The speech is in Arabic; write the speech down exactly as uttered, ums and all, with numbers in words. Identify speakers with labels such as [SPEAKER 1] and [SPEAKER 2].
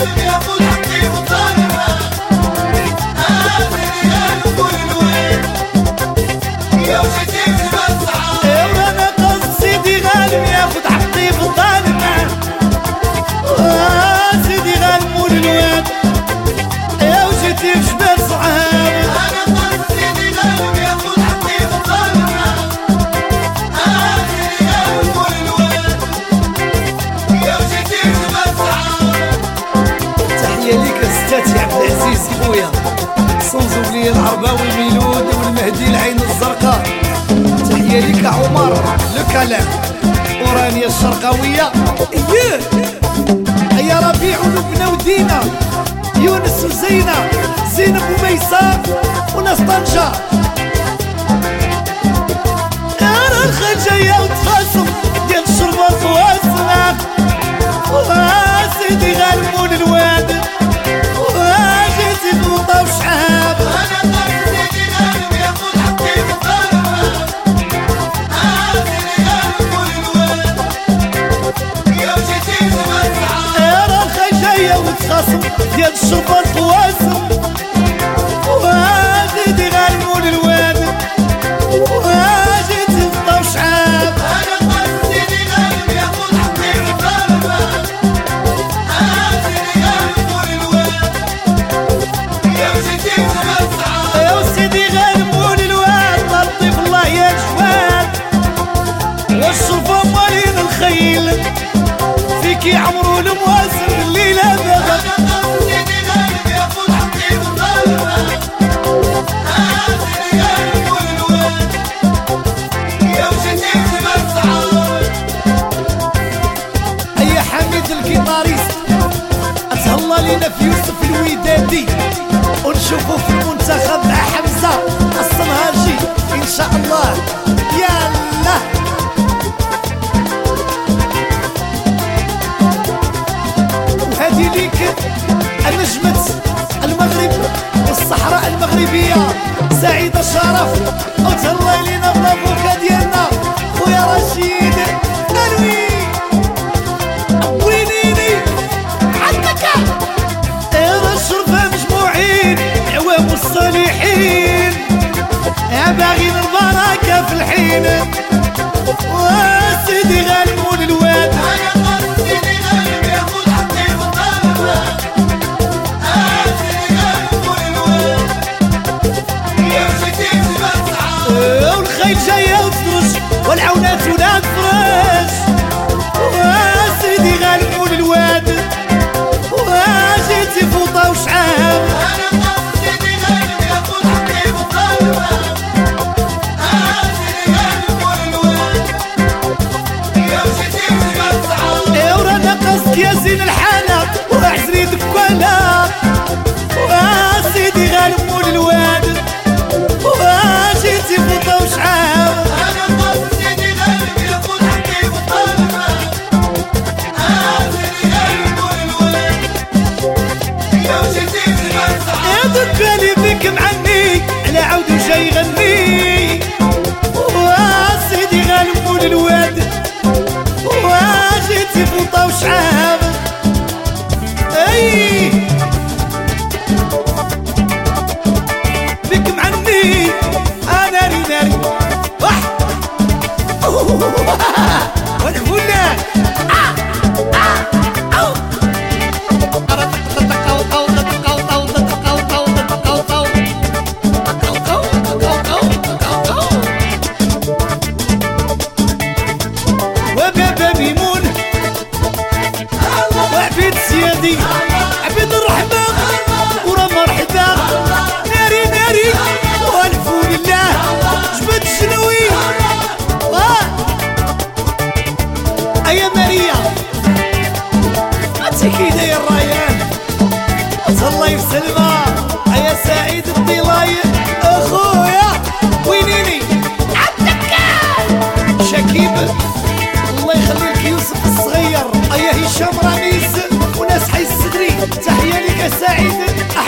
[SPEAKER 1] سونزوبلي العرباوي ميلود والمهدي العين الزرقاء. تحية ليك عمر لو كلام ورانيا الشرقاوية. اييه يا ربيع ولبنى ودينا يونس وزينة زينب وميساء وناس طنجة. انا الخيل جاية وتخاصم ديال الشربة فواسنا سيدي غالمون الواد واجيتي فوطة وشحاب. انا قصدي غالم ياخد حقي بالظلمة سيدي غالمون الواد يا وجيتي مسعى. انا الخيل جاية وتخاصم ديال الشربة فواسم سيدي غالمون الواد واجيتي فوطة وشحاب. فيكي عمرو المواسم الليلة بغد. انا قصدي غالب ياخد حقي بالظلمة سيدي غالب الواد يا وجيتي مسعى. اي حميد الكيتاريست اتهلا لينا في يوسف الودادي ونشوفو في المنتخب مع حمزة الصنهاجي ان شاء الله. يلا هادي ليك النجمة المغرب والصحراء المغربية سعيدة الشرف وتهلا لينا بلافوكا ديالنا خويا رشيد الوي وينيني عندك انا الشرفة مجموعين عوام والصالحين يا باغين البركة في الحين وسيدي غالمون الواد. والخيل جاية وتفرش والعونات ولا تفرش وسيدي غالمون الواد وجيتي فوطة وشعاب. انا قصدي غالب ياخد حقي بالظلمة سيدي غالمون الواد يا وجيتي مسعى. ورانا قصدك يا زين الحالة وعزري دكوالا وسيدي غالمون الواد واجيتي فوطة وشعاب. انا قصدي غالب ياخد حقي بالظلمة سيدي غالمون الواد يا وجيتي مسعى. يا دكالي فيك معني على عود وجاي يغني وسيدي غالمون الواد واجيتي فوطة وشعاب. اي فيك معني ناري ناري وح ونفونا وبابا ميمون وعبيد سيادي عبيد الرحمة ورا مرحبا ناري ناري والفو لله جبت الشنوي ايا ماريا اتيكي داير الريان الله يسلمها. ايا سعيد الطلاي اخويا وينيني عبدك شكيب الله يخليك يوسف الصغير. ايا هشام رميس وناس حي السدري تحية لك يا سعيد